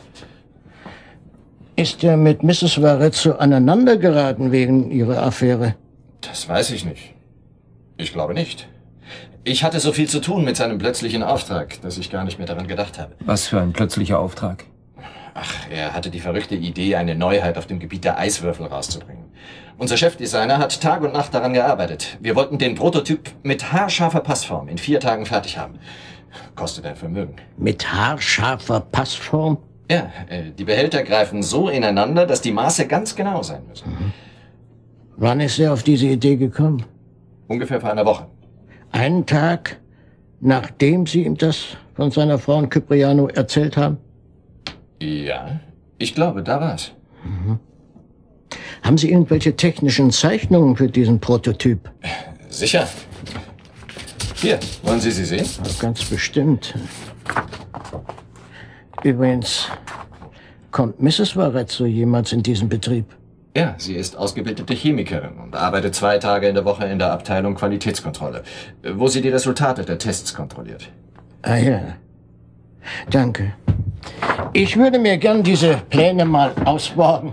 Ist er mit Misses Varezzo aneinandergeraten wegen Ihrer Affäre? Das weiß ich nicht. Ich glaube nicht. Ich hatte so viel zu tun mit seinem plötzlichen Auftrag, dass ich gar nicht mehr daran gedacht habe. Was für ein plötzlicher Auftrag? Ach, er hatte die verrückte Idee, eine Neuheit auf dem Gebiet der Eiswürfel rauszubringen. Unser Chefdesigner hat Tag und Nacht daran gearbeitet. Wir wollten den Prototyp mit haarscharfer Passform in vier Tagen fertig haben. Kostet ein Vermögen. Mit haarscharfer Passform? Ja, äh, die Behälter greifen so ineinander, dass die Maße ganz genau sein müssen. Mhm. Wann ist er auf diese Idee gekommen? Ungefähr vor einer Woche. Einen Tag, nachdem Sie ihm das von seiner Frau und Cipriano erzählt haben? Ja, ich glaube, da war's. Mhm. Haben Sie irgendwelche technischen Zeichnungen für diesen Prototyp? Sicher. Hier, wollen Sie sie sehen? Ja, ganz bestimmt. Übrigens, kommt Misses Varezzo jemals in diesen Betrieb? Ja, sie ist ausgebildete Chemikerin und arbeitet zwei Tage in der Woche in der Abteilung Qualitätskontrolle, wo sie die Resultate der Tests kontrolliert. Ah ja. Danke. Ich würde mir gern diese Pläne mal ausborgen.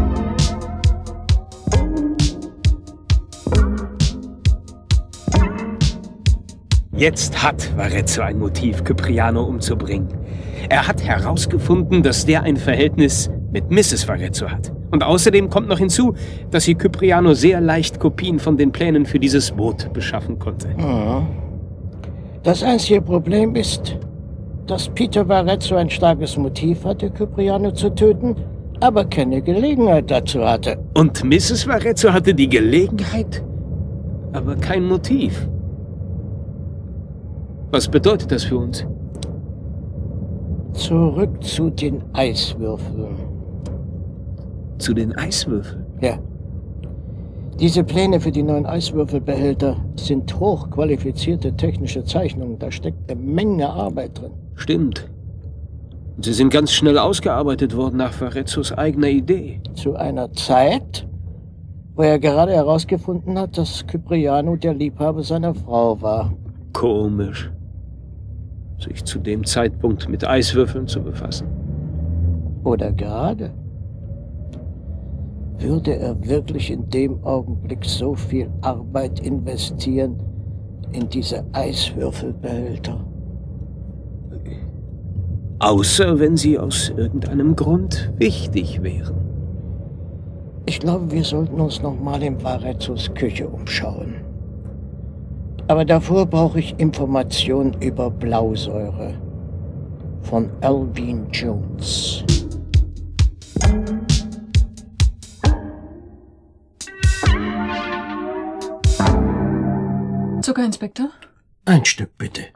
Jetzt hat Varezzo ein Motiv, Cipriano umzubringen. Er hat herausgefunden, dass der ein Verhältnis mit Misses Varezzo hat. Und außerdem kommt noch hinzu, dass sie Cipriano sehr leicht Kopien von den Plänen für dieses Boot beschaffen konnte. Mhm. Das einzige Problem ist, dass Peter Varezzo ein starkes Motiv hatte, Cipriano zu töten, aber keine Gelegenheit dazu hatte. Und Misses Varezzo hatte die Gelegenheit, aber kein Motiv. Was bedeutet das für uns? Zurück zu den Eiswürfeln. Zu den Eiswürfeln? Ja. Diese Pläne für die neuen Eiswürfelbehälter sind hochqualifizierte technische Zeichnungen. Da steckt eine Menge Arbeit drin. Stimmt. Sie sind ganz schnell ausgearbeitet worden nach Varezzos eigener Idee. Zu einer Zeit, wo er gerade herausgefunden hat, dass Cipriano der Liebhaber seiner Frau war. Komisch. sich zu dem Zeitpunkt mit Eiswürfeln zu befassen. Oder gerade? Würde er wirklich in dem Augenblick so viel Arbeit investieren in diese Eiswürfelbehälter? Außer wenn sie aus irgendeinem Grund wichtig wären. Ich glaube, wir sollten uns noch mal in Varezzos Küche umschauen. Aber davor brauche ich Informationen über Blausäure von Alvin Jones. Zuckerinspektor? Ein Stück, bitte.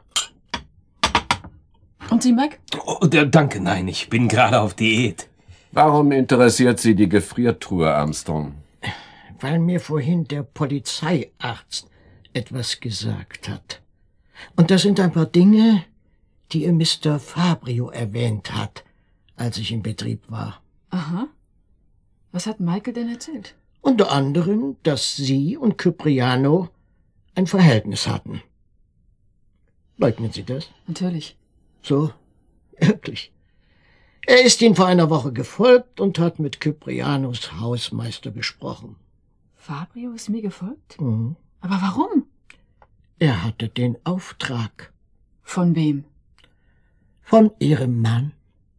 Und Sie, Mike? Oh, der, danke, nein, ich bin gerade auf Diät. Warum interessiert Sie die Gefriertruhe, Armstrong? Weil mir vorhin der Polizeiarzt etwas gesagt hat. Und das sind ein paar Dinge, die ihr Mister Fabrio erwähnt hat, als ich im Betrieb war. Aha. Was hat Michael denn erzählt? Unter anderem, dass Sie und Kypriano ein Verhältnis hatten. Leugnen Sie das? Natürlich. So, wirklich. Er ist Ihnen vor einer Woche gefolgt und hat mit Kyprianos Hausmeister gesprochen. Fabrio ist mir gefolgt? Mhm. Aber warum? Er hatte den Auftrag. Von wem? Von Ihrem Mann.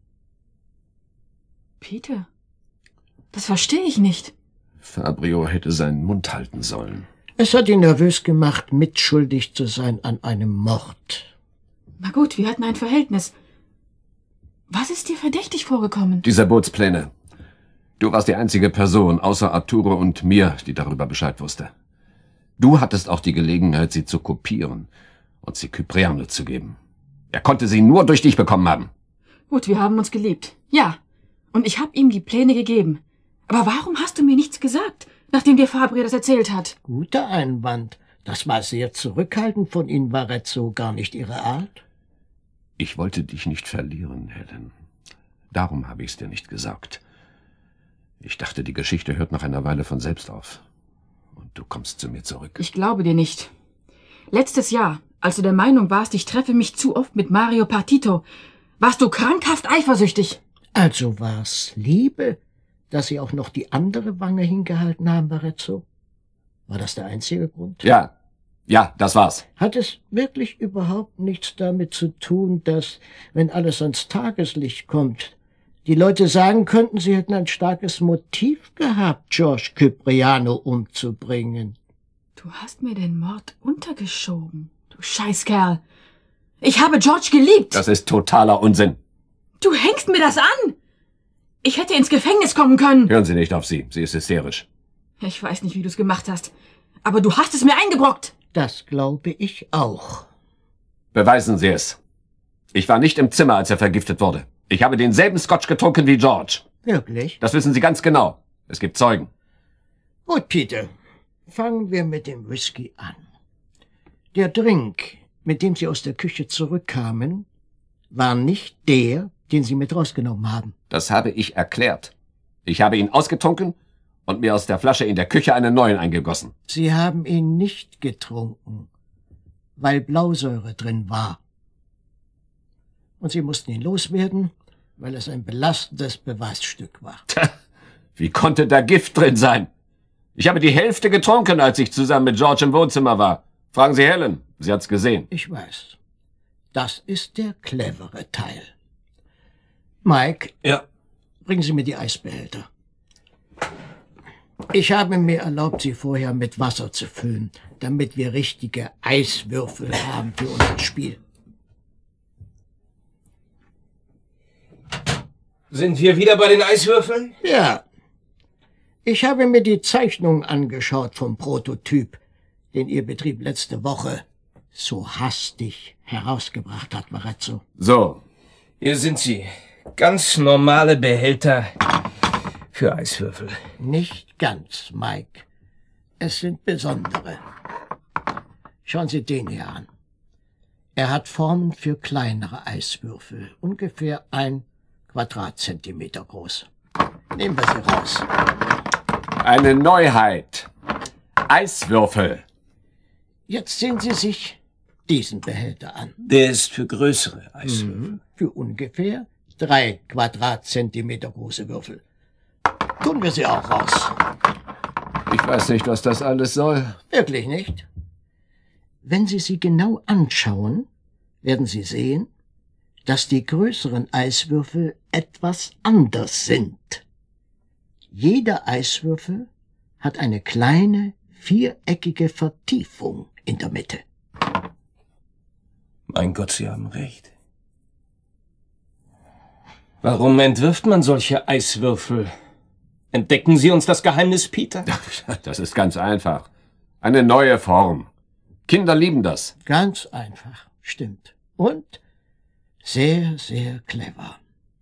Peter, das verstehe ich nicht. Fabrio hätte seinen Mund halten sollen. Es hat ihn nervös gemacht, mitschuldig zu sein an einem Mord. Na gut, wir hatten ein Verhältnis. Was ist dir verdächtig vorgekommen? Die Sabotspläne. Du warst die einzige Person außer Arturo und mir, die darüber Bescheid wusste. Du hattest auch die Gelegenheit, sie zu kopieren und sie Kypriano zu geben. Er konnte sie nur durch dich bekommen haben. Gut, wir haben uns geliebt. Ja. Und ich habe ihm die Pläne gegeben. Aber warum hast du mir nichts gesagt, nachdem dir Fabrio das erzählt hat? Guter Einwand. Das war sehr zurückhaltend von Ihnen, Varezzo, gar nicht Ihre Art. Ich wollte dich nicht verlieren, Helen. Darum habe ich es dir nicht gesagt. Ich dachte, die Geschichte hört nach einer Weile von selbst auf. Und du kommst zu mir zurück. Ich glaube dir nicht. Letztes Jahr, als du der Meinung warst, ich treffe mich zu oft mit Mario Partito, warst du krankhaft eifersüchtig. Also war's Liebe, dass Sie auch noch die andere Wange hingehalten haben, Varezzo? War das der einzige Grund? Ja, ja, das war's. Hat es wirklich überhaupt nichts damit zu tun, dass, wenn alles ans Tageslicht kommt, die Leute sagen könnten, sie hätten ein starkes Motiv gehabt, George Kypriano umzubringen? Du hast mir den Mord untergeschoben, du Scheißkerl. Ich habe George geliebt. Das ist totaler Unsinn. Du hängst mir das an. Ich hätte ins Gefängnis kommen können. Hören Sie nicht auf sie, sie ist hysterisch. Ich weiß nicht, wie du es gemacht hast, aber du hast es mir eingebrockt. Das glaube ich auch. Beweisen Sie es. Ich war nicht im Zimmer, als er vergiftet wurde. Ich habe denselben Scotch getrunken wie George. Wirklich? Das wissen Sie ganz genau. Es gibt Zeugen. Gut, Peter. Fangen wir mit dem Whisky an. Der Drink, mit dem Sie aus der Küche zurückkamen, war nicht der, den Sie mit rausgenommen haben. Das habe ich erklärt. Ich habe ihn ausgetrunken und mir aus der Flasche in der Küche einen neuen eingegossen. Sie haben ihn nicht getrunken, weil Blausäure drin war. Und Sie mussten ihn loswerden, weil es ein belastendes Beweisstück war. Tja, wie konnte da Gift drin sein? Ich habe die Hälfte getrunken, als ich zusammen mit George im Wohnzimmer war. Fragen Sie Helen, sie hat's gesehen. Ich weiß. Das ist der clevere Teil. Mike? Ja? Bringen Sie mir die Eisbehälter. Ich habe mir erlaubt, sie vorher mit Wasser zu füllen, damit wir richtige Eiswürfel haben für unser Spiel. Sind wir wieder bei den Eiswürfeln? Ja. Ich habe mir die Zeichnung angeschaut vom Prototyp, den Ihr Betrieb letzte Woche so hastig herausgebracht hat, Varezzo. So. Hier sind sie. Ganz normale Behälter für Eiswürfel. Nicht ganz, Mike. Es sind besondere. Schauen Sie den hier an. Er hat Formen für kleinere Eiswürfel, ungefähr ein Quadratzentimeter groß. Nehmen wir sie raus. Eine Neuheit. Eiswürfel. Jetzt sehen Sie sich diesen Behälter an. Der ist für größere Eiswürfel. Mhm. Für ungefähr drei Quadratzentimeter große Würfel. Tun wir sie auch raus. Ich weiß nicht, was das alles soll. Wirklich nicht? Wenn Sie sie genau anschauen, werden Sie sehen, dass die größeren Eiswürfel etwas anders sind. Jeder Eiswürfel hat eine kleine, viereckige Vertiefung in der Mitte. Mein Gott, Sie haben recht. Warum entwirft man solche Eiswürfel? Entdecken Sie uns das Geheimnis, Peter? Das ist ganz einfach. Eine neue Form. Kinder lieben das. Ganz einfach, stimmt. Und sehr, sehr clever.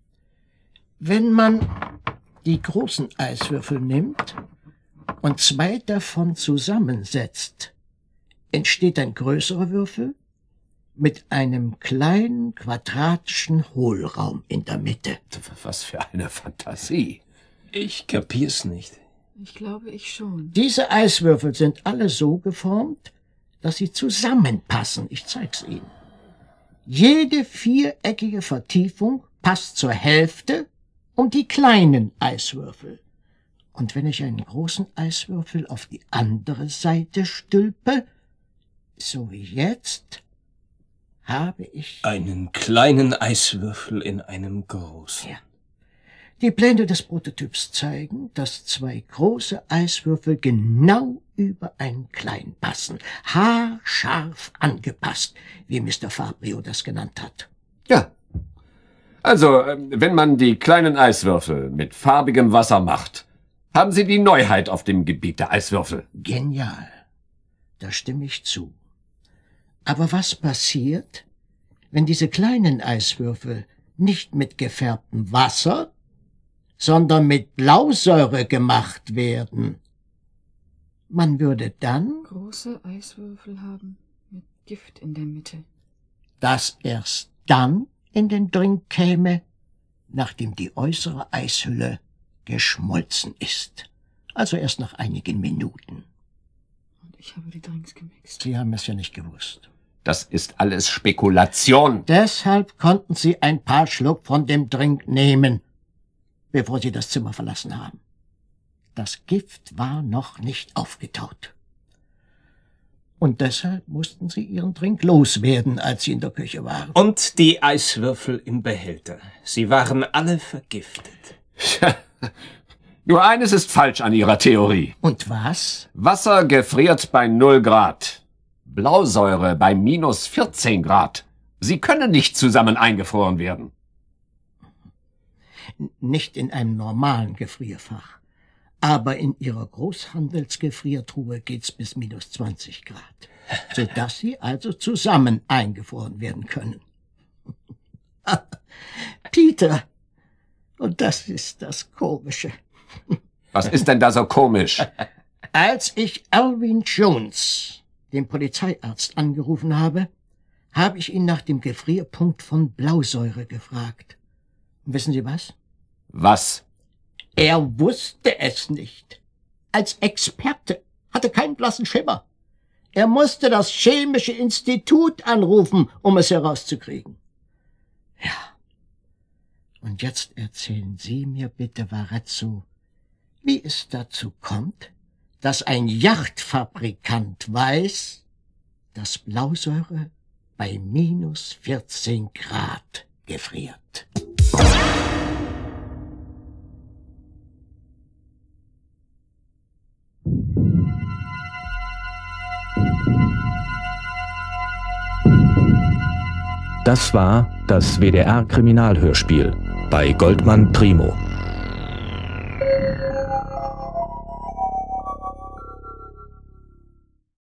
Wenn man die großen Eiswürfel nimmt und zwei davon zusammensetzt, entsteht ein größerer Würfel mit einem kleinen quadratischen Hohlraum in der Mitte. Was für eine Fantasie. Ich kapier's nicht. Ich glaube, ich schon. Diese Eiswürfel sind alle so geformt, dass sie zusammenpassen. Ich zeig's Ihnen. Jede viereckige Vertiefung passt zur Hälfte um die kleinen Eiswürfel. Und wenn ich einen großen Eiswürfel auf die andere Seite stülpe, so wie jetzt, habe ich einen kleinen Eiswürfel in einem großen. Ja. Die Pläne des Prototyps zeigen, dass zwei große Eiswürfel genau über einen kleinen passen. Haarscharf angepasst, wie Mister Fabrio das genannt hat. Ja. Also, wenn man die kleinen Eiswürfel mit farbigem Wasser macht, haben Sie die Neuheit auf dem Gebiet der Eiswürfel. Genial. Da stimme ich zu. Aber was passiert, wenn diese kleinen Eiswürfel nicht mit gefärbtem Wasser, sondern mit Blausäure gemacht werden? Man würde dann große Eiswürfel haben mit Gift in der Mitte. Das erst dann in den Drink käme, nachdem die äußere Eishülle geschmolzen ist. Also erst nach einigen Minuten. Und ich habe die Drinks gemixt. Sie haben es ja nicht gewusst. Das ist alles Spekulation. Deshalb konnten Sie ein paar Schluck von dem Drink nehmen, bevor Sie das Zimmer verlassen haben. Das Gift war noch nicht aufgetaut. Und deshalb mussten Sie Ihren Drink loswerden, als Sie in der Küche waren. Und die Eiswürfel im Behälter. Sie waren alle vergiftet. Nur eines ist falsch an Ihrer Theorie. Und was? Wasser gefriert bei null Grad. Blausäure bei minus vierzehn Grad. Sie können nicht zusammen eingefroren werden. Nicht in einem normalen Gefrierfach. Aber in Ihrer Großhandelsgefriertruhe geht's bis minus zwanzig Grad. Sodass Sie also zusammen eingefroren werden können. Peter, und das ist das Komische. Was ist denn da so komisch? Als ich Alvin Jones, den Polizeiarzt, angerufen habe, habe ich ihn nach dem Gefrierpunkt von Blausäure gefragt. Und wissen Sie was? Was? Er wusste es nicht. Als Experte hatte keinen blassen Schimmer. Er musste das Chemische Institut anrufen, um es herauszukriegen. Ja. Und jetzt erzählen Sie mir bitte, Varezzo, wie es dazu kommt, dass ein Yachtfabrikant weiß, dass Blausäure bei minus vierzehn Grad gefriert. Das war das W D R-Kriminalhörspiel bei Goldmann Primo.